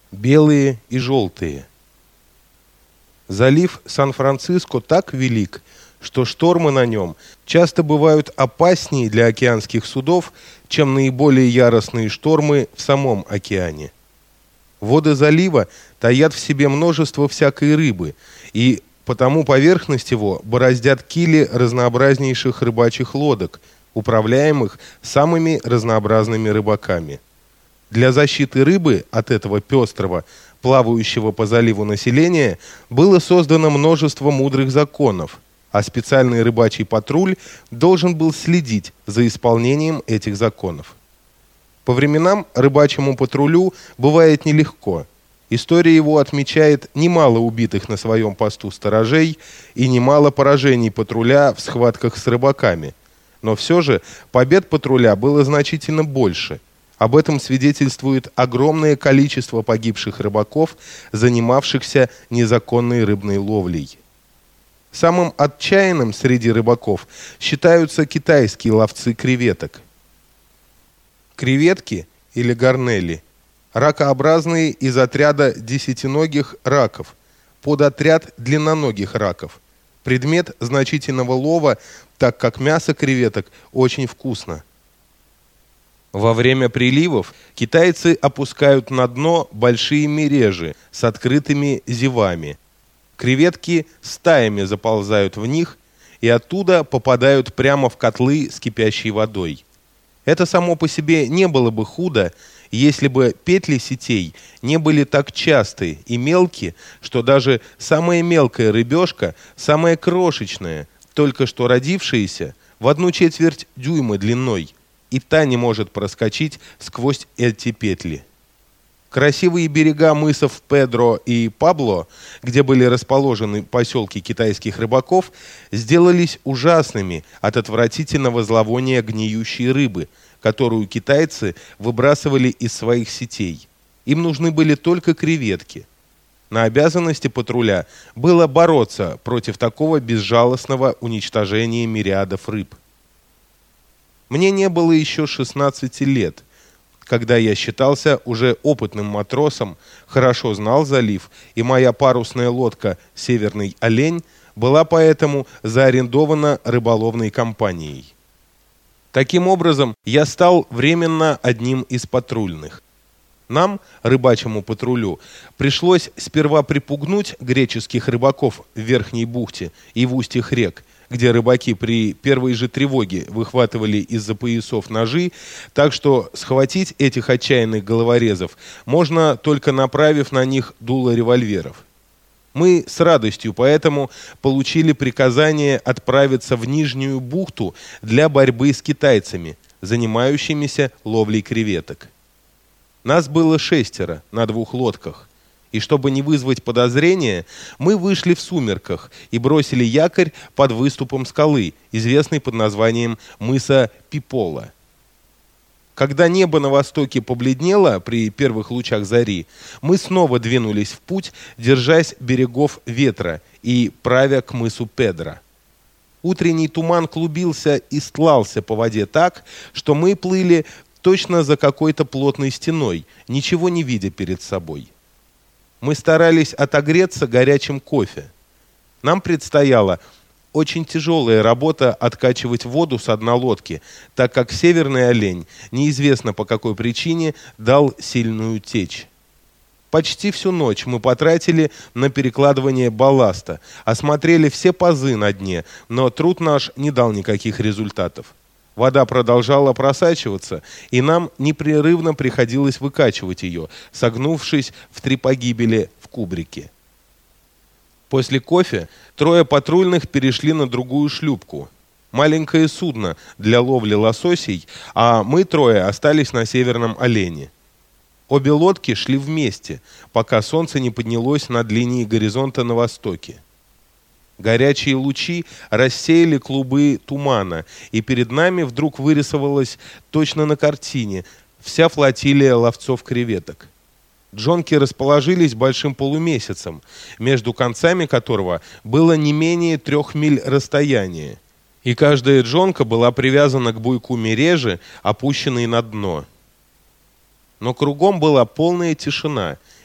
белые и желтые. Залив Сан-Франциско так велик, что штормы на нем часто бывают опаснее для океанских судов, чем наиболее яростные штормы в самом океане. Воды залива таят в себе множество всякой рыбы, и потому поверхность его бороздят кили разнообразнейших рыбачьих лодок, управляемых самыми разнообразными рыбаками. Для защиты рыбы от этого пестрого, плавающего по заливу населения было создано множество мудрых законов, а специальный рыбачий патруль должен был следить за исполнением этих законов. По временам рыбачьему патрулю бывает нелегко. История его отмечает немало убитых на своем посту сторожей и немало поражений патруля в схватках с рыбаками. Но все же побед патруля было значительно больше. Об этом свидетельствует огромное количество погибших рыбаков, занимавшихся незаконной рыбной ловлей. Самым отчаянным среди рыбаков считаются китайские ловцы креветок. Креветки или гарнели – ракообразные из отряда десятиногих раков, подотряд длинноногих раков. Предмет значительного лова, так как мясо креветок очень вкусно. Во время приливов китайцы опускают на дно большие мережи с открытыми зевами. Креветки стаями заползают в них и оттуда попадают прямо в котлы с кипящей водой. Это само по себе не было бы худо, если бы петли сетей не были так часты и мелкие, что даже самая мелкая рыбешка, самая крошечная, только что родившаяся, в 1/4 дюйма длиной, и та не может проскочить сквозь эти петли. Красивые берега мысов Педро и Пабло, где были расположены поселки китайских рыбаков, сделались ужасными от отвратительного зловония гниющей рыбы, которую китайцы выбрасывали из своих сетей. Им нужны были только креветки. На обязанности патруля было бороться против такого безжалостного уничтожения мириадов рыб. Мне не было еще 16 лет, когда я считался уже опытным матросом, хорошо знал залив, и моя парусная лодка «Северный олень» была поэтому заарендована рыболовной компанией. Таким образом, я стал временно одним из патрульных. Нам, рыбачьему патрулю, пришлось сперва припугнуть греческих рыбаков в Верхней бухте и в устьях рек, где рыбаки при первой же тревоге выхватывали из-за поясов ножи, так что схватить этих отчаянных головорезов можно, только направив на них дуло револьверов. Мы с радостью поэтому получили приказание отправиться в Нижнюю бухту для борьбы с китайцами, занимающимися ловлей креветок. Нас было 6 на 2 лодках. И чтобы не вызвать подозрения, мы вышли в сумерках и бросили якорь под выступом скалы, известной под названием мыса Пипола. Когда небо на востоке побледнело при первых лучах зари, мы снова двинулись в путь, держась берегов ветра и правя к мысу Педро. Утренний туман клубился и стлался по воде так, что мы плыли точно за какой-то плотной стеной, ничего не видя перед собой. Мы старались отогреться горячим кофе. Нам предстояла очень тяжелая работа откачивать воду с дна лодки, так как «Северный олень» неизвестно по какой причине дал сильную течь. Почти всю ночь мы потратили на перекладывание балласта, осмотрели все пазы на дне, но труд наш не дал никаких результатов. Вода продолжала просачиваться, и нам непрерывно приходилось выкачивать ее, согнувшись в 3 погибели в кубрике. После кофе 3 патрульных перешли на другую шлюпку. Маленькое судно для ловли лососей, а мы 3 остались на «Северном олене». Обе лодки шли вместе, пока солнце не поднялось над линией горизонта на востоке. Горячие лучи рассеяли клубы тумана, и перед нами вдруг вырисовалась точно на картине вся флотилия ловцов креветок. Джонки расположились большим полумесяцем, между концами которого было не менее 3 миль расстояния, и каждая джонка была привязана к буйку мережи, опущенной на дно. Но кругом была полная тишина,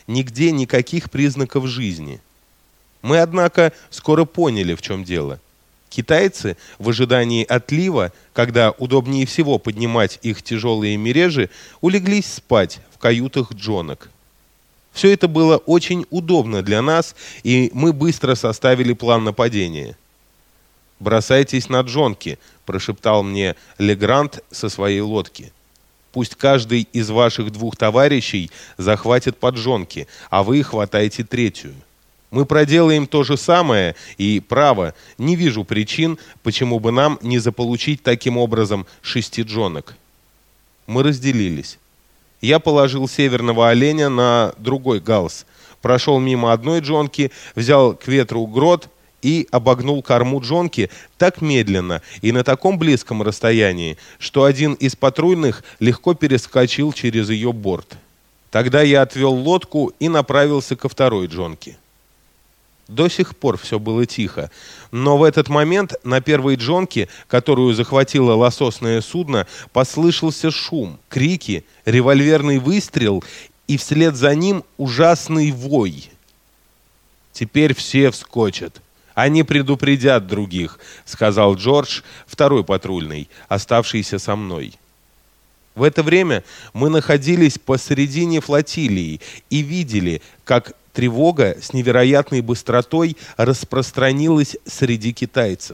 нигде никаких признаков жизни. Мы, однако, скоро поняли, в чем дело. Китайцы в ожидании отлива, когда удобнее всего поднимать их тяжелые мережи, улеглись спать в каютах джонок. Все это было очень удобно для нас, и мы быстро составили план нападения. «Бросайтесь на джонки», — прошептал мне Легрант со своей лодки. «Пусть каждый из ваших 2 товарищей захватит по джонке, а вы хватаете 3-ю. Мы проделаем то же самое, и, право, не вижу причин, почему бы нам не заполучить таким образом 6 джонок». Мы разделились. Я положил северного оленя на другой галс, прошел мимо одной джонки, взял к ветру грот и обогнул корму джонки так медленно и на таком близком расстоянии, что один из патрульных легко перескочил через ее борт. Тогда я отвел лодку и направился ко второй джонке. До сих пор все было тихо, но в этот момент на первой джонке, которую захватило лососное судно, послышался шум, крики, револьверный выстрел и вслед за ним ужасный вой. «Теперь все вскочат. Они предупредят других», — сказал Джордж, второй патрульный, оставшийся со мной. В это время мы находились посредине флотилии и видели, как тревога с невероятной быстротой распространилась среди китайцев.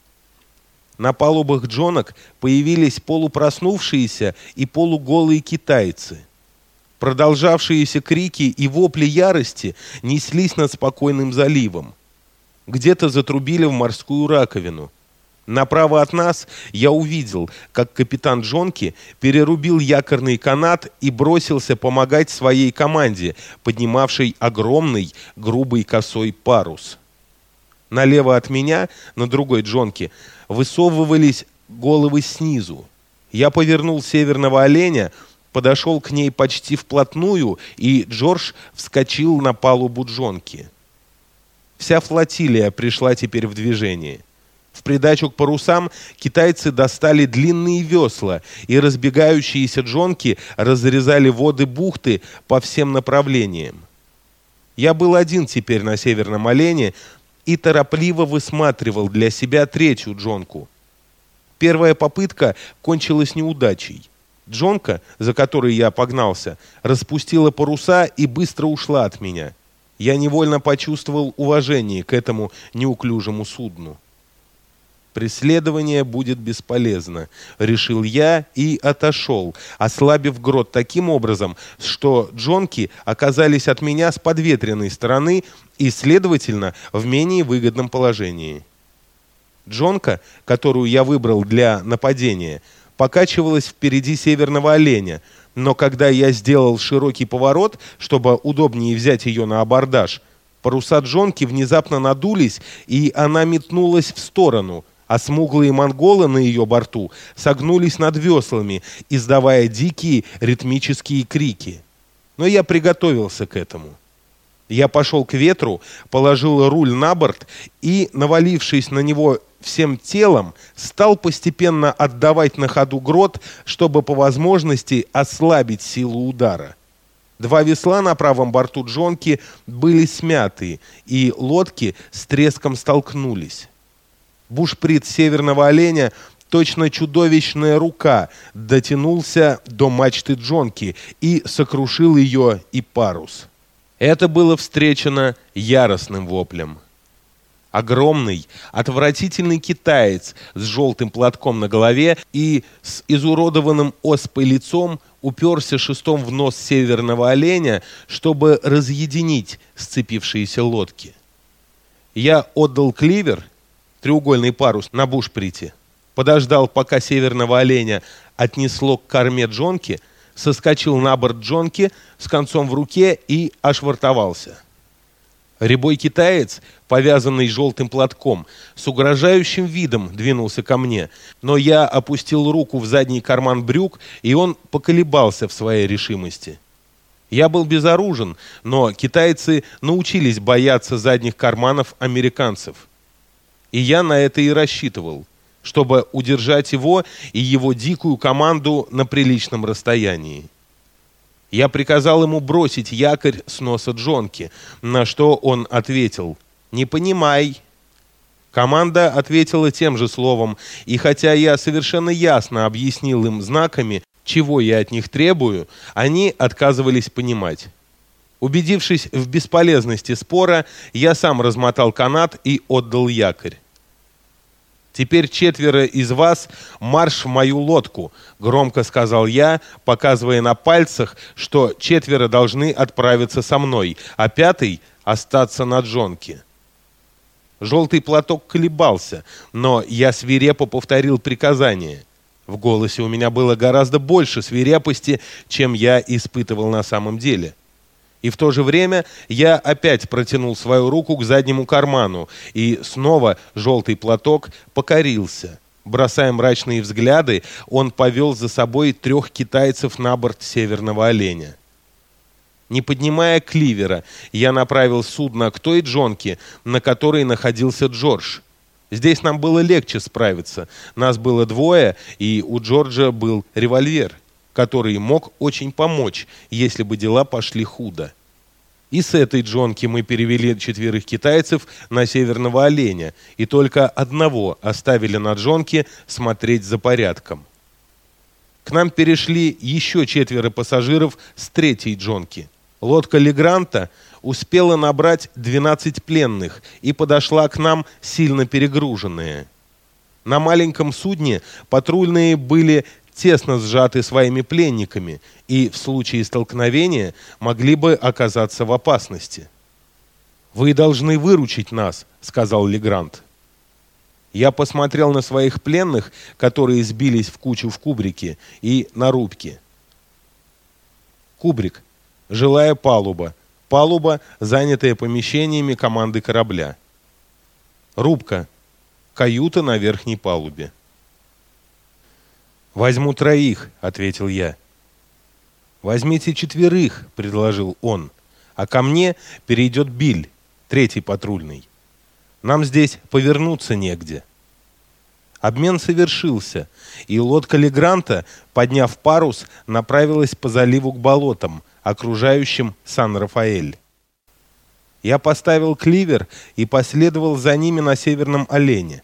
На палубах джонок появились полупроснувшиеся и полуголые китайцы. Продолжавшиеся крики и вопли ярости неслись над спокойным заливом. Где-то затрубили в морскую раковину. Направо от нас я увидел, как капитан джонки перерубил якорный канат и бросился помогать своей команде, поднимавшей огромный грубый косой парус. Налево от меня, на другой джонке, высовывались головы снизу. Я повернул северного оленя, подошел к ней почти вплотную, и Джордж вскочил на палубу джонки. Вся флотилия пришла теперь в движение. В придачу к парусам китайцы достали длинные весла, и разбегающиеся джонки разрезали воды бухты по всем направлениям. Я был один теперь на северном олене и торопливо высматривал для себя 3-ю джонку. Первая попытка кончилась неудачей. Джонка, за которой я погнался, распустила паруса и быстро ушла от меня. Я невольно почувствовал уважение к этому неуклюжему судну. «Преследование будет бесполезно», — решил я и отошел, ослабив грот таким образом, что джонки оказались от меня с подветренной стороны и, следовательно, в менее выгодном положении. Джонка, которую я выбрал для нападения, покачивалась впереди северного оленя, но когда я сделал широкий поворот, чтобы удобнее взять ее на абордаж, паруса джонки внезапно надулись, и она метнулась в сторону, а смуглые монголы на ее борту согнулись над веслами, издавая дикие ритмические крики. Но я приготовился к этому. Я пошел к ветру, положил руль на борт и, навалившись на него всем телом, стал постепенно отдавать на ходу грот, чтобы по возможности ослабить силу удара. 2 весла на правом борту джонки были смяты, и лодки с треском столкнулись. Бушприт северного оленя, точно чудовищная рука, дотянулся до мачты джонки и сокрушил ее и парус. Это было встречено яростным воплем. Огромный, отвратительный китаец с желтым платком на голове и с изуродованным оспой лицом уперся шестом в нос северного оленя, чтобы разъединить сцепившиеся лодки. Я отдал кливер, треугольный парус на бушприте, подождал, пока северного оленя отнесло к корме джонки, соскочил на борт джонки с концом в руке и ошвартовался. Рябой китаец, повязанный желтым платком, с угрожающим видом двинулся ко мне, но я опустил руку в задний карман брюк, и он поколебался в своей решимости. Я был безоружен, но китайцы научились бояться задних карманов американцев. И я на это и рассчитывал, чтобы удержать его и его дикую команду на приличном расстоянии. Я приказал ему бросить якорь с носа джонки, на что он ответил: «Не понимай». Команда ответила тем же словом, и хотя я совершенно ясно объяснил им знаками, чего я от них требую, они отказывались понимать. Убедившись в бесполезности спора, я сам размотал канат и отдал якорь. «Теперь 4 из вас марш в мою лодку», — громко сказал я, показывая на пальцах, что 4 должны отправиться со мной, а 5 остаться на джонке. Желтый платок колебался, но я свирепо повторил приказание. В голосе у меня было гораздо больше свирепости, чем я испытывал на самом деле. И в то же время я опять протянул свою руку к заднему карману, и снова желтый платок покорился. Бросая мрачные взгляды, он повел за собой 3 китайцев на борт Северного Оленя. Не поднимая кливера, я направил судно к той джонке, на которой находился Джордж. Здесь нам было легче справиться. Нас было 2, и у Джорджа был револьвер, который мог очень помочь, если бы дела пошли худо. И с этой джонки мы перевели 4 китайцев на Северного Оленя, и только 1 оставили на джонке смотреть за порядком. К нам перешли еще 4 пассажиров с 3-й джонки. Лодка Легранта успела набрать 12 пленных и подошла к нам сильно перегруженная. На маленьком судне патрульные были тесно сжаты своими пленниками и в случае столкновения могли бы оказаться в опасности. «Вы должны выручить нас», — сказал Легрант. Я посмотрел на своих пленных, которые сбились в кучу в кубрике, и на рубке. Кубрик — жилая палуба. Палуба, занятая помещениями команды корабля. Рубка — каюта на верхней палубе. «Возьму 3», — ответил я. «Возьмите 4», — предложил он, «а ко мне перейдет Биль, 3-й патрульный. Нам здесь повернуться негде». Обмен совершился, и лодка Легранта, подняв парус, направилась по заливу к болотам, окружающим Сан-Рафаэль. Я поставил кливер и последовал за ними на Северном Олене.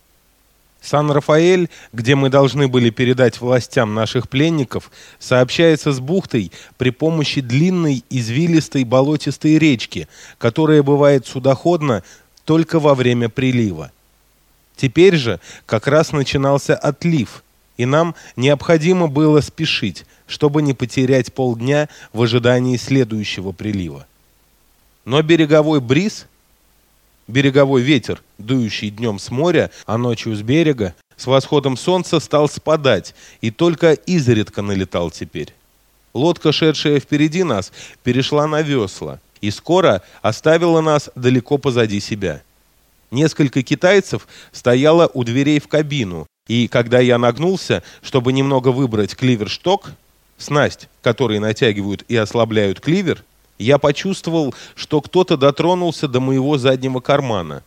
Сан-Рафаэль, где мы должны были передать властям наших пленников, сообщается с бухтой при помощи длинной извилистой болотистой речки, которая бывает судоходна только во время прилива. Теперь же как раз начинался отлив, и нам необходимо было спешить, чтобы не потерять полдня в ожидании следующего прилива. Но береговой бриз, береговой ветер, дующий днем с моря, а ночью с берега, с восходом солнца стал спадать и только изредка налетал теперь. Лодка, шедшая впереди нас, перешла на весла и скоро оставила нас далеко позади себя. Несколько китайцев стояло у дверей в кабину, и когда я нагнулся, чтобы немного выбрать кливер-шток, снасть, которой натягивают и ослабляют кливер, я почувствовал, что кто-то дотронулся до моего заднего кармана.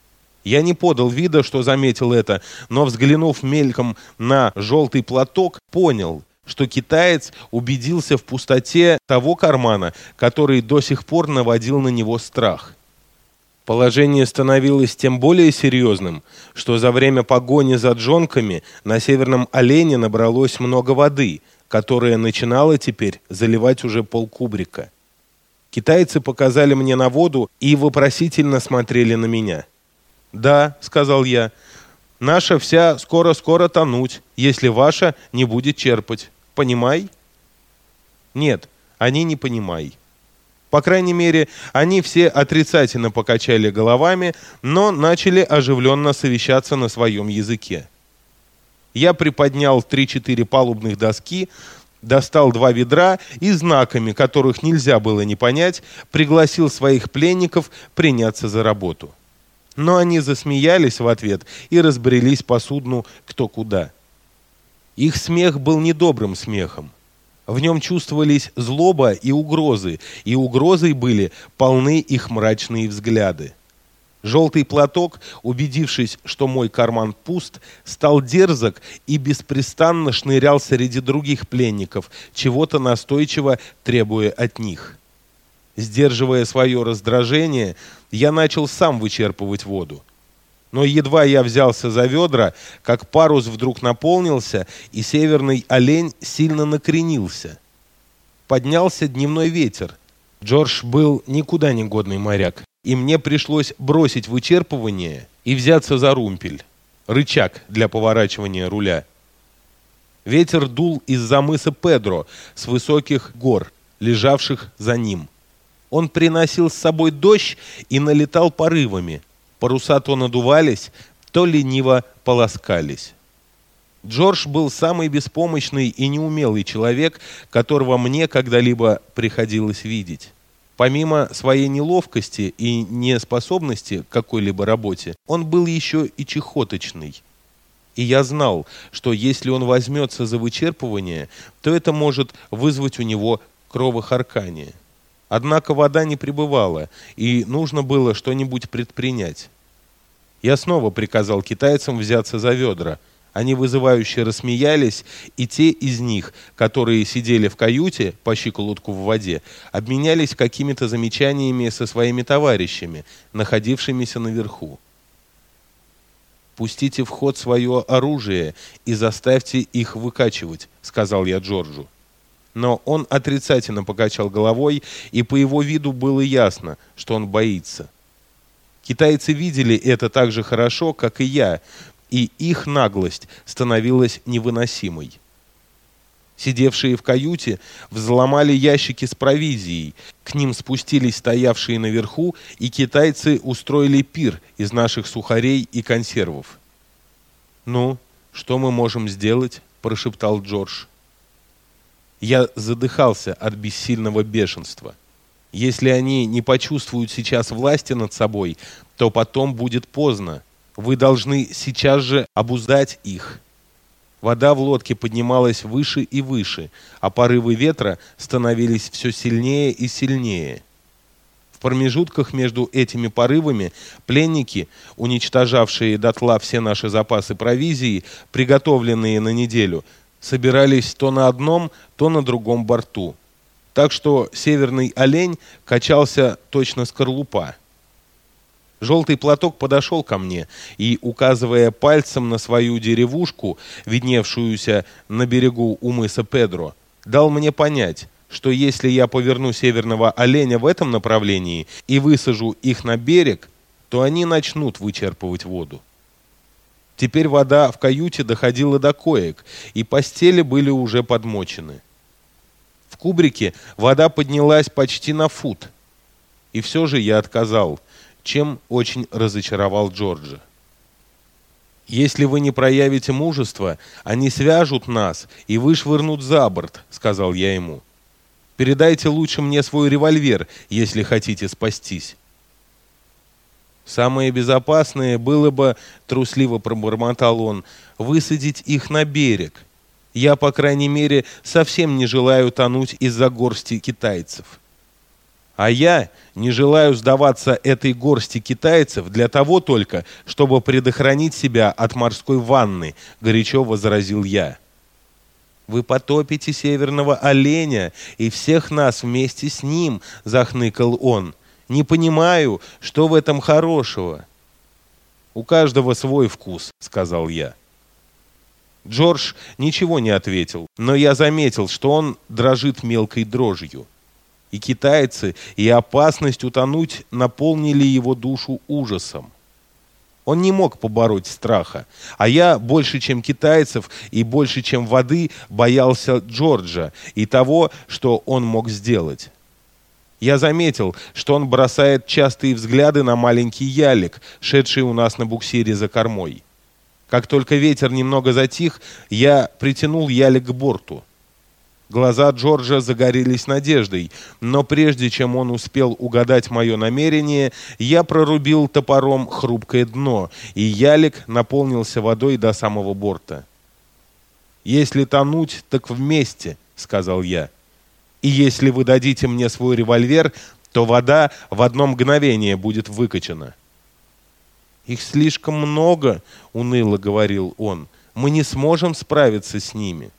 Я не подал вида, что заметил это, но, взглянув мельком на желтый платок, понял, что китаец убедился в пустоте того кармана, который до сих пор наводил на него страх. Положение становилось тем более серьезным, что за время погони за джонками на Северном Олене набралось много воды, которая начинала теперь заливать уже полкубрика. Китайцы показали мне на воду и вопросительно смотрели на меня. «Да», — сказал я, — «наша вся скоро-скоро тонуть, если ваша не будет черпать. Понимай?» «Нет, они не понимай». По крайней мере, они все отрицательно покачали головами, но начали оживленно совещаться на своем языке. Я приподнял 3-4 палубных доски, достал 2 ведра и знаками, которых нельзя было не понять, пригласил своих пленников приняться за работу. Но они засмеялись в ответ и разбрелись по судну кто куда. Их смех был недобрым смехом. В нем чувствовались злоба и угрозой были полны их мрачные взгляды. Желтый платок, убедившись, что мой карман пуст, стал дерзок и беспрестанно шнырял среди других пленников, чего-то настойчиво требуя от них. Сдерживая свое раздражение, я начал сам вычерпывать воду. Но едва я взялся за ведра, как парус вдруг наполнился, и северный олень сильно накренился. Поднялся дневной ветер. Джордж был никуда не годный моряк, и мне пришлось бросить вычерпывание и взяться за румпель, рычаг для поворачивания руля. Ветер дул из-за мыса Педро с высоких гор, лежавших за ним. Он приносил с собой дождь и налетал порывами. Паруса то надувались, то лениво полоскались. Джордж был самый беспомощный и неумелый человек, которого мне когда-либо приходилось видеть. Помимо своей неловкости и неспособности к какой-либо работе, он был еще и чехоточный. И я знал, что если он возьмется за вычерпывание, то это может вызвать у него кровохаркание. Однако вода не прибывала, и нужно было что-нибудь предпринять. Я снова приказал китайцам взяться за ведра. Они вызывающе рассмеялись, и те из них, которые сидели в каюте по щиколотку в воде, обменялись какими-то замечаниями со своими товарищами, находившимися наверху. «Пустите в ход свое оружие и заставьте их выкачивать», — сказал я Джорджу. Но он отрицательно покачал головой, и по его виду было ясно, что он боится. Китайцы видели это так же хорошо, как и я, и их наглость становилась невыносимой. Сидевшие в каюте взломали ящики с провизией, к ним спустились стоявшие наверху, и китайцы устроили пир из наших сухарей и консервов. «Ну, что мы можем сделать?» – прошептал Джордж. Я задыхался от бессильного бешенства. Если они не почувствуют сейчас власти над собой, то потом будет поздно. Вы должны сейчас же обуздать их. Вода в лодке поднималась выше и выше, а порывы ветра становились все сильнее и сильнее. В промежутках между этими порывами пленники, уничтожавшие дотла все наши запасы провизии, приготовленные на неделю, собирались то на одном, то на другом борту. Так что северный олень качался точно скорлупа. Желтый платок подошел ко мне и, указывая пальцем на свою деревушку, видневшуюся на берегу у мыса Педро, дал мне понять, что если я поверну северного оленя в этом направлении и высажу их на берег, то они начнут вычерпывать воду. Теперь вода в каюте доходила до коек, и постели были уже подмочены. В кубрике вода поднялась почти на фут. И все же я отказал, чем очень разочаровал Джорджа. «Если вы не проявите мужества, они свяжут нас и вышвырнут за борт», — сказал я ему. «Передайте лучше мне свой револьвер, если хотите спастись». «Самое безопасное было бы, — трусливо пробормотал он, — высадить их на берег. Я, по крайней мере, совсем не желаю тонуть из-за горсти китайцев». «А я не желаю сдаваться этой горсти китайцев для того только, чтобы предохранить себя от морской ванны», — горячо возразил я. «Вы потопите северного оленя и всех нас вместе с ним», — захныкал он. «Не понимаю, что в этом хорошего». «У каждого свой вкус», — сказал я. Джордж ничего не ответил, но я заметил, что он дрожит мелкой дрожью. И китайцы, и опасность утонуть наполнили его душу ужасом. Он не мог побороть страха, а я больше, чем китайцев, и больше, чем воды, боялся Джорджа и того, что он мог сделать. Я заметил, что он бросает частые взгляды на маленький ялик, шедший у нас на буксире за кормой. Как только ветер немного затих, я притянул ялик к борту. Глаза Джорджа загорелись надеждой, но прежде чем он успел угадать мое намерение, я прорубил топором хрупкое дно, и ялик наполнился водой до самого борта. «Если тонуть, так вместе», — сказал я. «И если вы дадите мне свой револьвер, то вода в одно мгновение будет выкачана». «Их слишком много», — уныло говорил он. «Мы не сможем справиться с ними».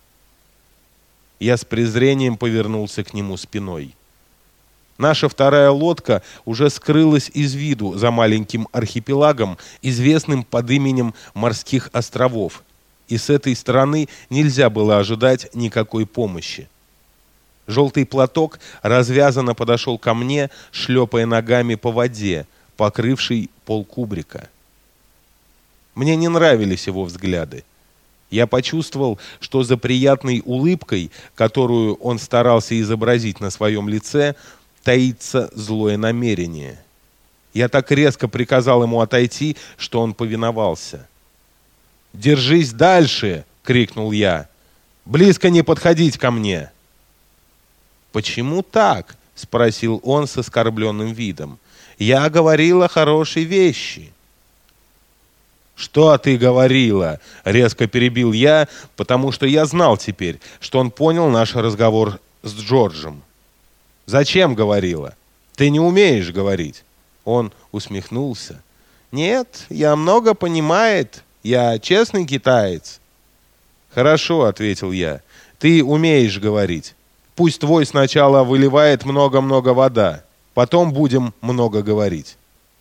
Я с презрением повернулся к нему спиной. Наша вторая лодка уже скрылась из виду за маленьким архипелагом, известным под именем Морских островов, и с этой стороны нельзя было ожидать никакой помощи. Желтый платок развязанно подошел ко мне, шлепая ногами по воде, покрывшей полкубрика. Мне не нравились его взгляды. Я почувствовал, что за приятной улыбкой, которую он старался изобразить на своем лице, таится злое намерение. Я так резко приказал ему отойти, что он повиновался. «Держись дальше!» — крикнул я. «Близко не подходить ко мне!» «Почему так?» — спросил он с оскорбленным видом. «Я говорила хорошие вещи». «Что ты говорила?» — резко перебил я, потому что я знал теперь, что он понял наш разговор с Джорджем. «Зачем говорила? Ты не умеешь говорить». Он усмехнулся. «Нет, я много понимает. Я честный китаец». «Хорошо», — ответил я. «Ты умеешь говорить. Пусть твой сначала выливает много-много вода. Потом будем много говорить».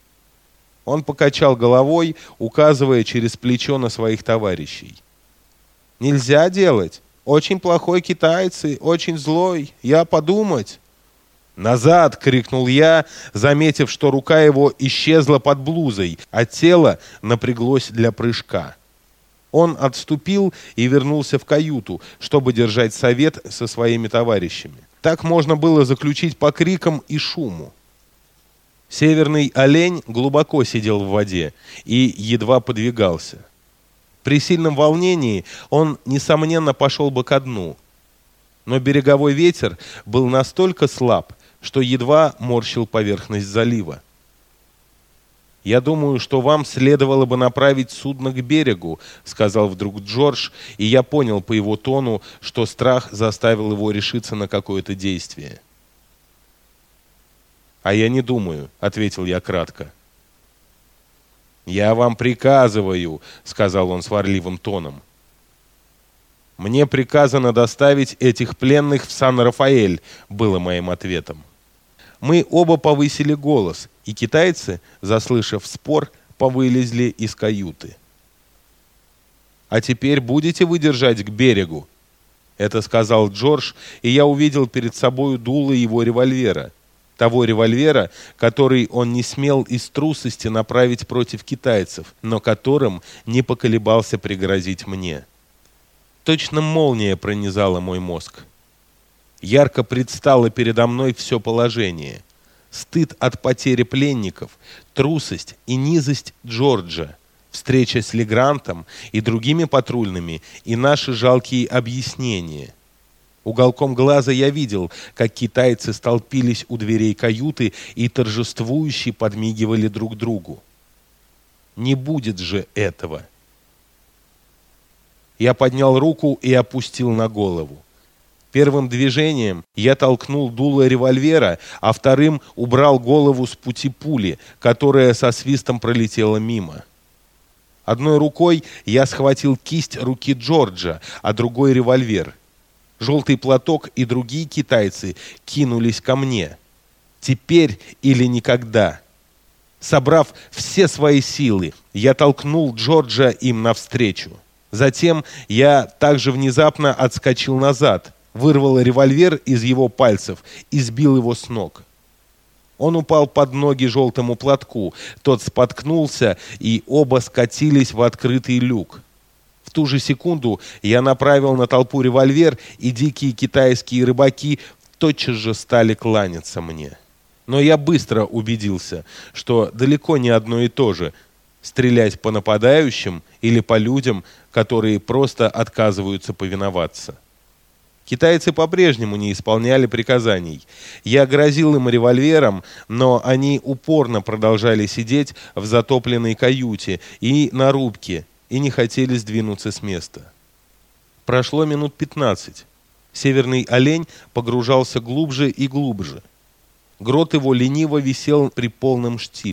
Он покачал головой, указывая через плечо на своих товарищей. «Нельзя делать. Очень плохой китаец и очень злой. Я подумать». «Назад!» — крикнул я, заметив, что рука его исчезла под блузой, а тело напряглось для прыжка. Он отступил и вернулся в каюту, чтобы держать совет со своими товарищами. Так можно было заключить по крикам и шуму. Северный олень глубоко сидел в воде и едва подвигался. При сильном волнении он, несомненно, пошел бы ко дну. Но береговой ветер был настолько слаб, что едва морщил поверхность залива. «Я думаю, что вам следовало бы направить судно к берегу», — сказал вдруг Джордж, и я понял по его тону, что страх заставил его решиться на какое-то действие. «А я не думаю», — ответил я кратко. «Я вам приказываю», — сказал он сварливым тоном. «Мне приказано доставить этих пленных в Сан-Рафаэль», — было моим ответом. Мы оба повысили голос, и китайцы, заслышав спор, повылезли из каюты. «А теперь будете вы держать к берегу?» Это сказал Джордж, и я увидел перед собою дуло его револьвера. Того револьвера, который он не смел из трусости направить против китайцев, но которым не поколебался пригрозить мне. Точно молния пронизала мой мозг. Ярко предстало передо мной все положение. Стыд от потери пленников, трусость и низость Джорджа, встреча с Легрантом и другими патрульными и наши жалкие объяснения. Уголком глаза я видел, как китайцы столпились у дверей каюты и торжествующе подмигивали друг другу. Не будет же этого. Я поднял руку и опустил на голову. Первым движением я толкнул дуло револьвера, а вторым убрал голову с пути пули, которая со свистом пролетела мимо. Одной рукой я схватил кисть руки Джорджа, а другой револьвер. Желтый платок и другие китайцы кинулись ко мне. Теперь или никогда. Собрав все свои силы, я толкнул Джорджа им навстречу. Затем я также внезапно отскочил назад, вырвал револьвер из его пальцев и сбил его с ног. Он упал под ноги желтому платку, тот споткнулся, и оба скатились в открытый люк. В ту же секунду я направил на толпу револьвер, и дикие китайские рыбаки тотчас же стали кланяться мне. Но я быстро убедился, что далеко не одно и то же — стрелять по нападающим или по людям, которые просто отказываются повиноваться. Китайцы по-прежнему не исполняли приказаний. Я грозил им револьвером, но они упорно продолжали сидеть в затопленной каюте и на рубке, и не хотели сдвинуться с места. Прошло минут 15. Северный олень погружался глубже и глубже. Грот его лениво висел при полном штиле.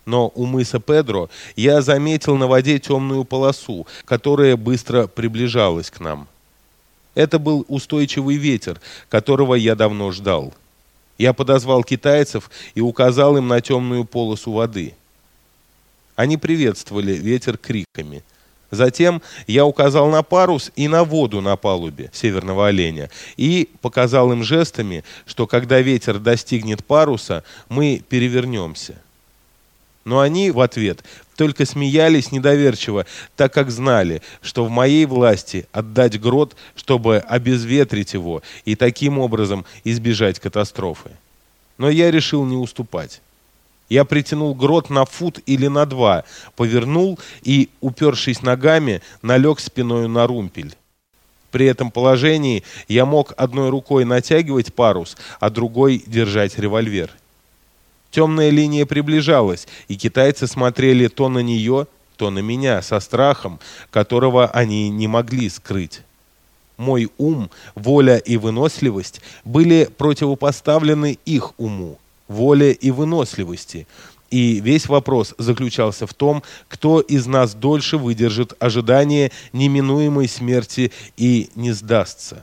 но у мыса Педро я заметил на воде темную полосу, которая быстро приближалась к нам. Это был устойчивый ветер, которого я давно ждал. Я подозвал китайцев и указал им на темную полосу воды. Они приветствовали ветер криками. Затем я указал на парус и на воду на палубе Северного Оленя и показал им жестами, что когда ветер достигнет паруса, мы перевернемся. Но они в ответ только смеялись недоверчиво, так как знали, что в моей власти отдать грот, чтобы обезветрить его и таким образом избежать катастрофы. Но я решил не уступать. Я притянул грот на фут или на 2, повернул и, упершись ногами, налег спиною на румпель. При этом положении я мог одной рукой натягивать парус, а другой держать револьвер. Темная линия приближалась, и китайцы смотрели то на нее, то на меня со страхом, которого они не могли скрыть. Мой ум, воля и выносливость были противопоставлены их уму, воле и выносливости, и весь вопрос заключался в том, кто из нас дольше выдержит ожидание неминуемой смерти и не сдастся.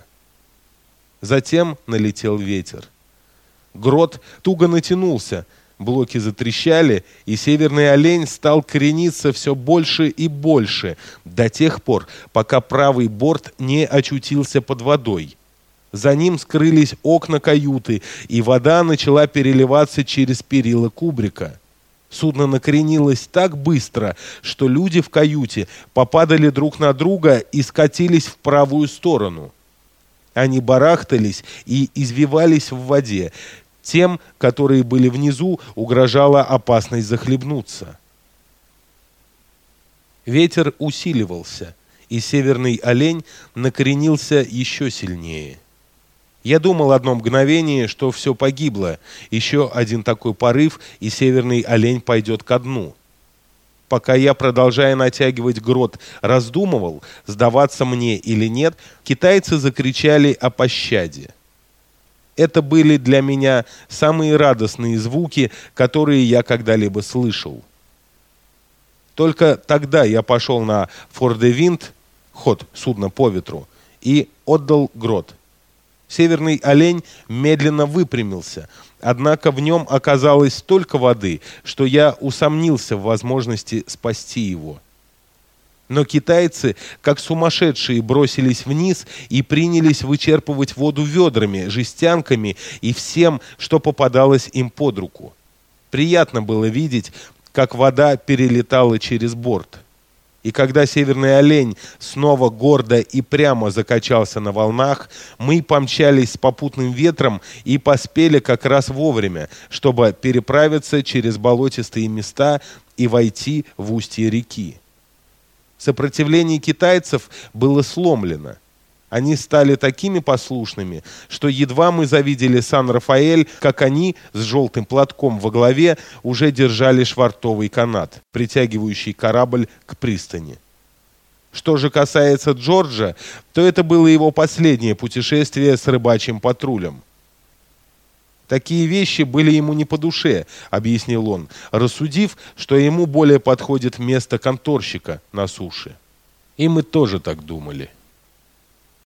Затем налетел ветер. Грот туго натянулся, блоки затрещали, и Северный Олень стал крениться все больше и больше, до тех пор, пока правый борт не очутился под водой. За ним скрылись окна каюты, и вода начала переливаться через перила кубрика. Судно накренилось так быстро, что люди в каюте попадали друг на друга и скатились в правую сторону. Они барахтались и извивались в воде. Тем, которые были внизу, угрожала опасность захлебнуться. Ветер усиливался, и Северный Олень накренился еще сильнее. Я думал одно мгновение, что все погибло. Еще один такой порыв, и Северный Олень пойдет ко дну. Пока я, продолжая натягивать грот, раздумывал, сдаваться мне или нет, китайцы закричали о пощаде. Это были для меня самые радостные звуки, которые я когда-либо слышал. Только тогда я пошел на фор-де-винд, ход судна по ветру, и отдал грот. Северный Олень медленно выпрямился, однако в нем оказалось столько воды, что я усомнился в возможности спасти его. Но китайцы, как сумасшедшие, бросились вниз и принялись вычерпывать воду ведрами, жестянками и всем, что попадалось им под руку. Приятно было видеть, как вода перелетала через борт. И когда Северный Олень снова гордо и прямо закачался на волнах, мы помчались с попутным ветром и поспели как раз вовремя, чтобы переправиться через болотистые места и войти в устье реки. Сопротивление китайцев было сломлено. Они стали такими послушными, что едва мы завидели Сан-Рафаэль, как они с желтым платком во главе уже держали швартовый канат, притягивающий корабль к пристани. Что же касается Джорджа, то это было его последнее путешествие с рыбачьим патрулем. «Такие вещи были ему не по душе», — объяснил он, рассудив, что ему более подходит место конторщика на суше. И мы тоже так думали.